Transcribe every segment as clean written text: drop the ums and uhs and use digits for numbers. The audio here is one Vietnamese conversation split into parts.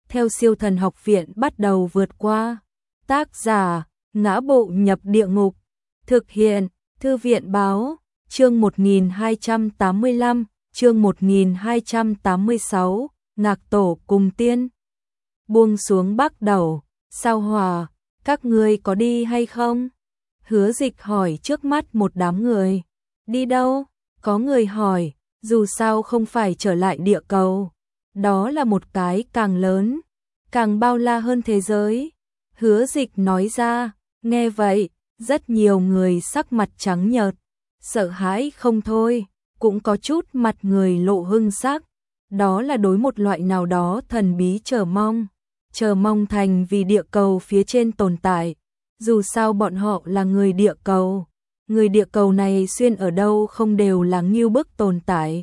theo Siêu Thần Học Viện bắt đầu vượt qua. Tác giả: Ngã Bộ Nhập Địa Ngục. Thực hiện: Thư viện báo. Chương 1285, chương 1286, Ngạc Tổ cùng tiên. Buông xuống bắt đầu. Sao Hòa, các ngươi có đi hay không? Hứa Dịch hỏi trước mắt một đám người. Đi đâu? Có người hỏi. Dù sao không phải trở lại địa cầu. Đó là một cái càng lớn, càng bao la hơn thế giới. Hứa Dịch nói ra. Nghe vậy, rất nhiều người sắc mặt trắng nhợt, sợ hãi không thôi, cũng có chút mặt người lộ hưng sắc. Đó là đối một loại nào đó thần bí chờ mong thành vì địa cầu phía trên tồn tại. Dù sao bọn họ là người địa cầu này xuyên ở đâu không đều là ngưu bức tồn tại.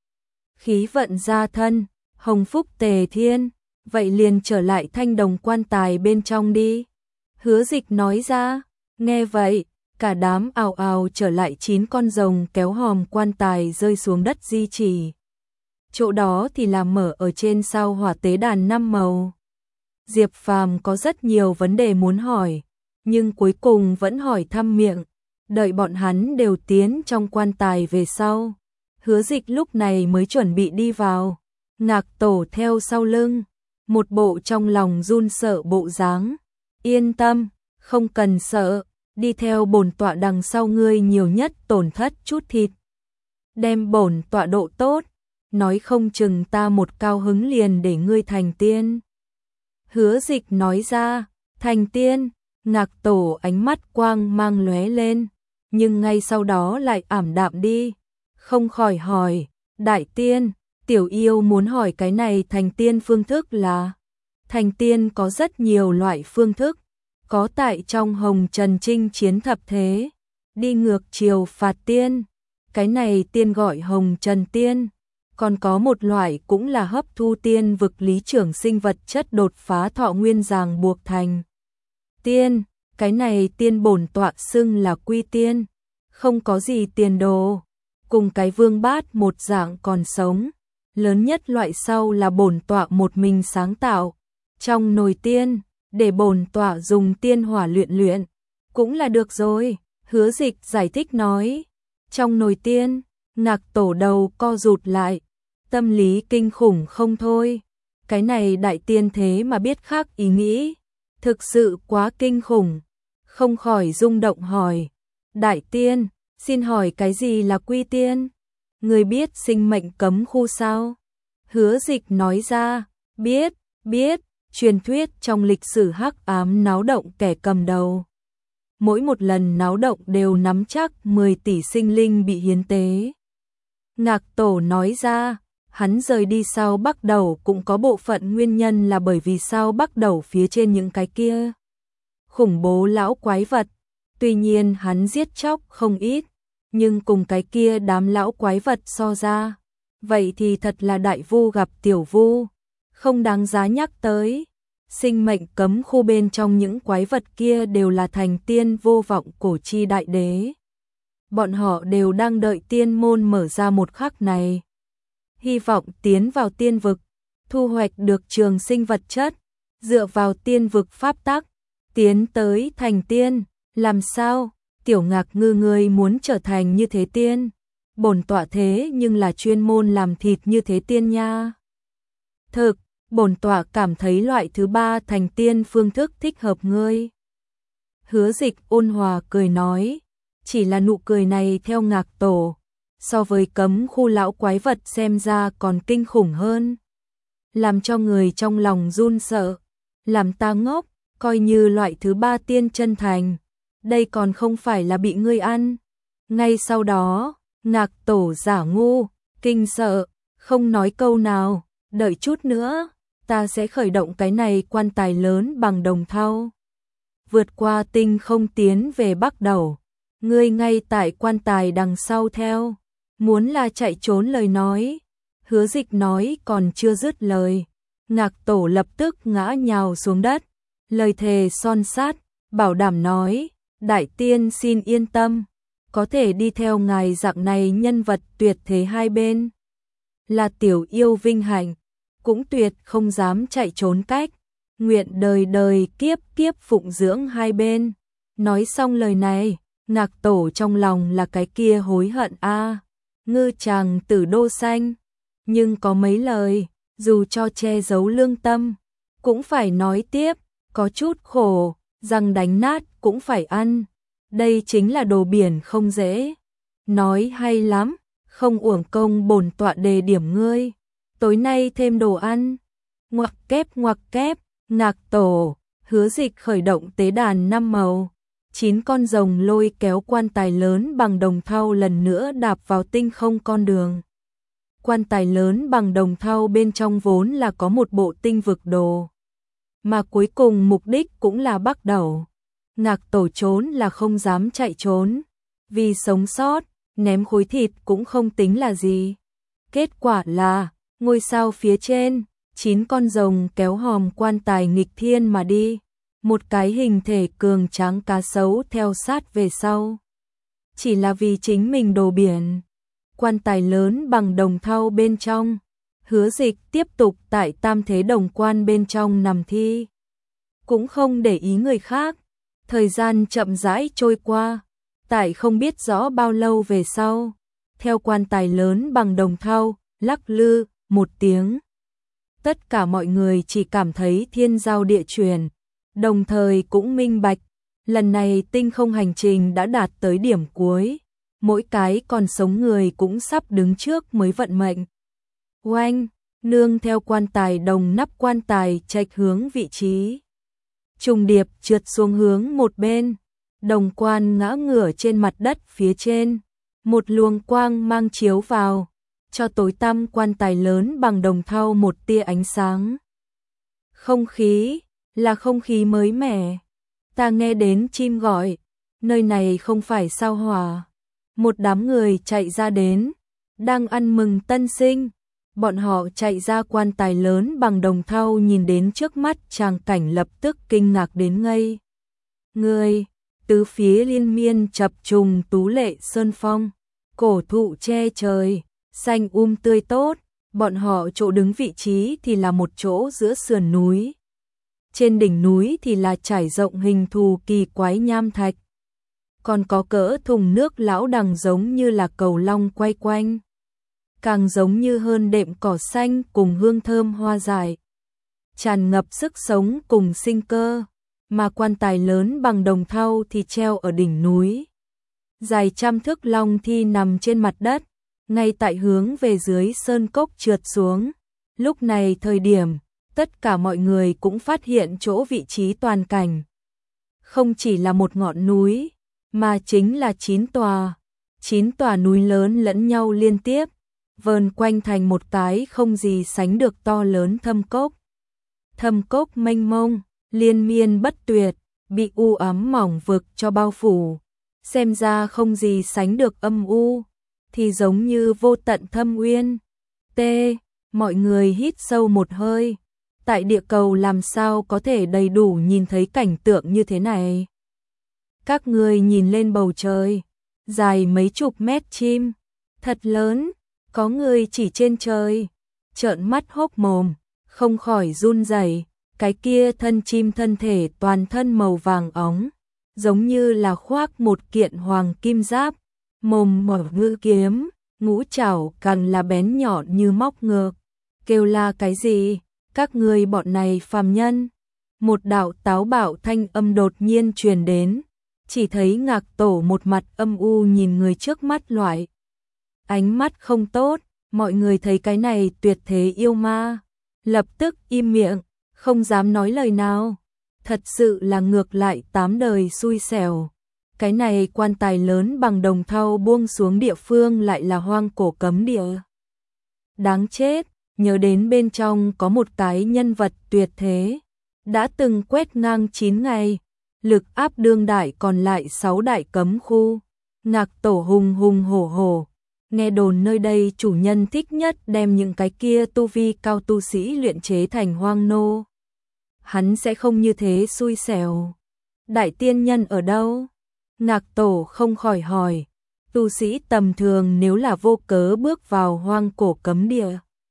Khí vận gia thân, hồng phúc tề thiên, vậy liền trở lại thanh đồng quan tài bên trong đi. Hứa Dịch nói ra. Nghe vậy, cả đám ào ào trở lại, 9 con rồng kéo hòm quan tài rơi xuống đất di chỉ. Chỗ đó thì là mở ở trên sao hỏa tế đàn 5 màu. Diệp Phàm có rất nhiều vấn đề muốn hỏi, nhưng cuối cùng vẫn hỏi thăm miệng, đợi bọn hắn đều tiến trong quan tài về sau. Hứa Dịch lúc này mới chuẩn bị đi vào. Ngạc Tổ theo sau lưng, một bộ trong lòng run sợ bộ dáng. Yên tâm, không cần sợ, đi theo bổn tọa đằng sau ngươi, nhiều nhất tổn thất chút thịt. Đem bổn tọa độ tốt, nói không chừng ta một cao hứng liền để ngươi thành tiên. Hứa Dịch nói ra. Thành tiên? Ngạc Tổ ánh mắt quang mang lóe lên, nhưng ngay sau đó lại ảm đạm đi, không khỏi hỏi. Đại tiên, tiểu yêu muốn hỏi cái này thành tiên phương thức là? Thành tiên có rất nhiều loại phương thức, có tại trong hồng trần chinh chiến thập thế, đi ngược chiều phạt tiên, cái này tiên gọi hồng trần tiên. Còn có một loại cũng là hấp thu tiên vực lý trưởng sinh vật chất đột phá thọ nguyên ràng buộc thành tiên, cái này tiên bổn tọa xưng là quy tiên, không có gì tiền đồ, cùng cái vương bát một dạng còn sống. Lớn nhất loại sau là bổn tọa một mình sáng tạo trong nồi tiên, để bổn tọa dùng tiên hỏa luyện cũng là được rồi. Hứa Dịch giải thích nói. Trong nồi tiên? Ngạc Tổ đầu co rụt lại, tâm lý kinh khủng không thôi. Cái này đại tiên thế mà biết khác ý nghĩ, thực sự quá kinh khủng. Không khỏi rung động hỏi. Đại tiên, xin hỏi cái gì là quy tiên? Người biết sinh mệnh cấm khu sao? Hứa Dịch nói ra. Biết, truyền thuyết trong lịch sử hắc ám náo động kẻ cầm đầu. Mỗi một lần náo động đều nắm chắc 10 tỷ sinh linh bị hiến tế. Ngạc Tổ nói ra. Hắn rời đi sao Bắc Đầu cũng có bộ phận nguyên nhân là bởi vì sao Bắc Đầu phía trên những cái kia khủng bố lão quái vật. Tuy nhiên hắn giết chóc không ít, nhưng cùng cái kia đám lão quái vật so ra, vậy thì thật là đại vu gặp tiểu vu, không đáng giá nhắc tới. Sinh mệnh cấm khu bên trong những quái vật kia đều là thành tiên vô vọng cổ chi đại đế. Bọn họ đều đang đợi tiên môn mở ra một khắc này, hy vọng tiến vào tiên vực, thu hoạch được trường sinh vật chất, dựa vào tiên vực pháp tắc, tiến tới thành tiên. Làm sao? Tiểu Ngạc Ngư, ngươi muốn trở thành như thế tiên? Bổn tọa thế nhưng là chuyên môn làm thịt như thế tiên nha. Thực, bổn tọa cảm thấy loại thứ 3 thành tiên phương thức thích hợp ngươi. Hứa Dịch ôn hòa cười nói. Chỉ là nụ cười này theo Ngạc Tổ, so với cấm khu lão quái vật xem ra còn kinh khủng hơn, làm cho người trong lòng run sợ. Làm ta ngốc, coi như loại thứ 3 tiên chân thành, đây còn không phải là bị ngươi ăn. Ngay sau đó, Ngạc Tổ giả ngu, kinh sợ, không nói câu nào. Đợi chút nữa, ta sẽ khởi động cái này quan tài lớn bằng đồng thau, vượt qua tinh không tiến về Bắc Đầu. Ngươi ngay tại quan tài đằng sau theo, muốn là chạy trốn lời nói. Hứa Dịch nói còn chưa dứt lời, Ngạc Tổ lập tức ngã nhào xuống đất, lời thề son sắt, bảo đảm nói. Đại tiên xin yên tâm, có thể đi theo ngài dạng này nhân vật tuyệt thế hai bên, là tiểu yêu vinh hạnh. cũng tuyệt không dám chạy trốn cách, nguyện đời đời kiếp kiếp phụng dưỡng hai bên. Nói xong lời này, Ngạc Tổ trong lòng là cái kia hối hận a, ngư chàng tử đô xanh, nhưng có mấy lời, dù cho che giấu lương tâm, cũng phải nói tiếp, có chút khổ, răng đánh nát cũng phải ăn. Đây chính là đồ biển không dễ. Nói hay lắm, không uổng công bổn tọa đề điểm ngươi. Tối nay thêm đồ ăn. Ngoặc kép, Ngạc Tổ, Hứa Dịch khởi động tế đàn 5 màu. 9 con rồng lôi kéo quan tài lớn bằng đồng thau lần nữa đạp vào tinh không con đường. Quan tài lớn bằng đồng thau bên trong vốn là có một bộ tinh vực đồ, mà cuối cùng mục đích cũng là Bắc Đẩu. Ngạc Tổ trốn là không dám chạy trốn, vì sống sót, ném khối thịt cũng không tính là gì. Kết quả là, ngôi sao phía trên, 9 con rồng kéo hòm quan tài nghịch thiên mà đi, một cái hình thể cường tráng cá sấu theo sát về sau. Chỉ là vì chính mình đồ biển. Quan tài lớn bằng đồng thau bên trong, Hứa Dịch tiếp tục tại tam thế đồng quan bên trong nằm thi. Cũng không để ý người khác, thời gian chậm rãi trôi qua, tại không biết rõ bao lâu về sau, theo quan tài lớn bằng đồng thau, lắc lư, một tiếng. Tất cả mọi người chỉ cảm thấy thiên giao địa chuyển, đồng thời cũng minh bạch, lần này tinh không hành trình đã đạt tới điểm cuối. Mỗi cái còn sống người cũng sắp đứng trước mới vận mệnh. Oanh, nương theo quan tài đồng nắp quan tài chệch hướng vị trí. Trùng điệp trượt xuống hướng một bên, đồng quan ngã ngửa trên mặt đất phía trên. Một luồng quang mang chiếu vào, cho tối tăm quan tài lớn bằng đồng thau một tia ánh sáng. Không khí, là không khí mới mẻ. Ta nghe đến chim gọi, nơi này không phải sao Hỏa. Một đám người chạy ra đến, đang ăn mừng tân sinh. Bọn họ chạy ra quan tài lớn bằng đồng thau nhìn đến trước mắt tràng cảnh lập tức kinh ngạc đến ngây. Người, tứ phía liên miên chập trùng tú lệ sơn phong, cổ thụ che trời, xanh tươi tốt. Bọn họ chỗ đứng vị trí thì là một chỗ giữa sườn núi. Trên đỉnh núi thì là trải rộng hình thù kỳ quái nham thạch. Còn có cỡ thùng nước lão đằng giống như là cầu long quay quanh. Càng giống như hơn đệm cỏ xanh cùng hương thơm hoa dại. Tràn ngập sức sống cùng sinh cơ, mà quan tài lớn bằng đồng thau thì treo ở đỉnh núi. Dài trăm thước long thi nằm trên mặt đất, ngay tại hướng về dưới sơn cốc trượt xuống. Lúc này thời điểm, tất cả mọi người cũng phát hiện chỗ vị trí toàn cảnh. Không chỉ là một ngọn núi, mà chính là 9 tòa núi lớn lẫn nhau liên tiếp, vờn quanh thành một cái không gì sánh được to lớn thâm cốc. Thâm cốc mênh mông, liên miên bất tuyệt, bị u ám mỏng vực cho bao phủ, xem ra không gì sánh được âm u, thì giống như vô tận thâm uyên. Mọi người hít sâu một hơi, tại địa cầu làm sao có thể đầy đủ nhìn thấy cảnh tượng như thế này. Các người nhìn lên bầu trời, dài mấy chục mét chim, thật lớn, có người chỉ trên trời, trợn mắt hốc mồm, không khỏi run rẩy. Cái kia thân chim thân thể toàn thân màu vàng óng, giống như là khoác một kiện hoàng kim giáp, mồm mở ngư kiếm, ngũ chảo càng là bén nhọn như móc ngược. Kêu là cái gì? Các người bọn này phàm nhân. Một đạo táo bạo thanh âm đột nhiên truyền đến, chỉ thấy Ngạc Tổ một mặt âm u nhìn người trước mắt loại. Ánh mắt không tốt, mọi người thấy cái này tuyệt thế yêu ma, lập tức im miệng, không dám nói lời nào. Thật sự là ngược lại 8 đời xui xẻo. Cái này quan tài lớn bằng đồng thau buông xuống địa phương lại là hoang cổ cấm địa. Đáng chết, nhớ đến bên trong có một cái nhân vật tuyệt thế, đã từng quét ngang 9 ngày, lực áp đương đại còn lại 6 đại cấm khu. Ngạc Tổ hùng hùng hổ hổ, nghe đồn nơi đây chủ nhân thích nhất đem những cái kia tu vi cao tu sĩ luyện chế thành hoang nô. Hắn sẽ không như thế xui xẻo. Đại tiên nhân ở đâu? Ngạc Tổ không khỏi hỏi. Tu sĩ tầm thường nếu là vô cớ bước vào hoang cổ cấm địa,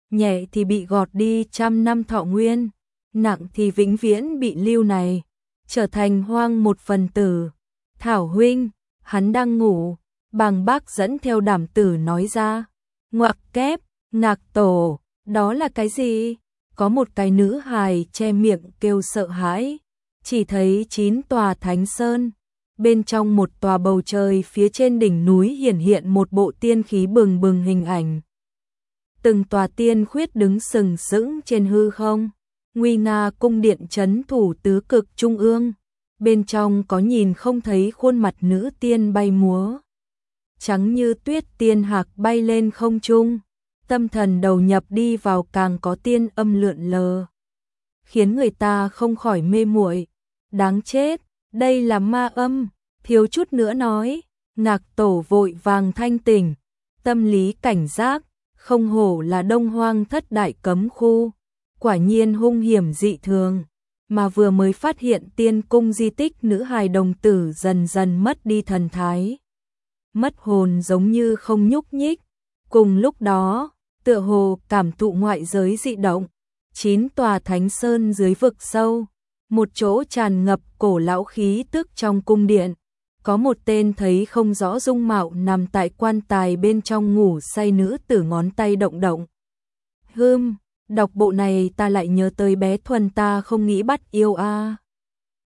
nhẹ thì bị gọt đi 100 năm thọ nguyên, nặng thì vĩnh viễn bị lưu này, trở thành hoang một phần tử. Thảo huynh, hắn đang ngủ, Bàng Bác dẫn theo Đảm Tử nói ra. Ngoặc kép, Ngạc Tổ, đó là cái gì? Có một cái nữ hài che miệng kêu sợ hãi, chỉ thấy 9 tòa thánh sơn, bên trong một tòa bầu trời phía trên đỉnh núi hiển hiện một bộ tiên khí bừng bừng hình ảnh. Từng tòa tiên khuyết đứng sừng sững trên hư không, nguy nga cung điện trấn thủ tứ cực trung ương, bên trong có nhìn không thấy khuôn mặt nữ tiên bay múa. Trắng như tuyết tiên hạc bay lên không trung, tâm thần đầu nhập đi vào càng có tiên âm lượn lờ, khiến người ta không khỏi mê muội. Đáng chết, đây là ma âm, thiếu chút nữa nói. Ngạc Tổ vội vàng thanh tỉnh, tâm lý cảnh giác, không hổ là Đông Hoang thất đại cấm khu, quả nhiên hung hiểm dị thường, mà vừa mới phát hiện tiên cung di tích nữ hài đồng tử dần dần mất đi thần thái, mất hồn giống như không nhúc nhích. Cùng lúc đó, tựa hồ cảm thụ ngoại giới dị động, 9 tòa thánh sơn dưới vực sâu, một chỗ tràn ngập cổ lão khí tức trong cung điện, có một tên thấy không rõ dung mạo nằm tại quan tài bên trong ngủ say nữ tử ngón tay động động. Đọc bộ này ta lại nhớ tới bé Thuần ta không nghĩ bắt yêu a.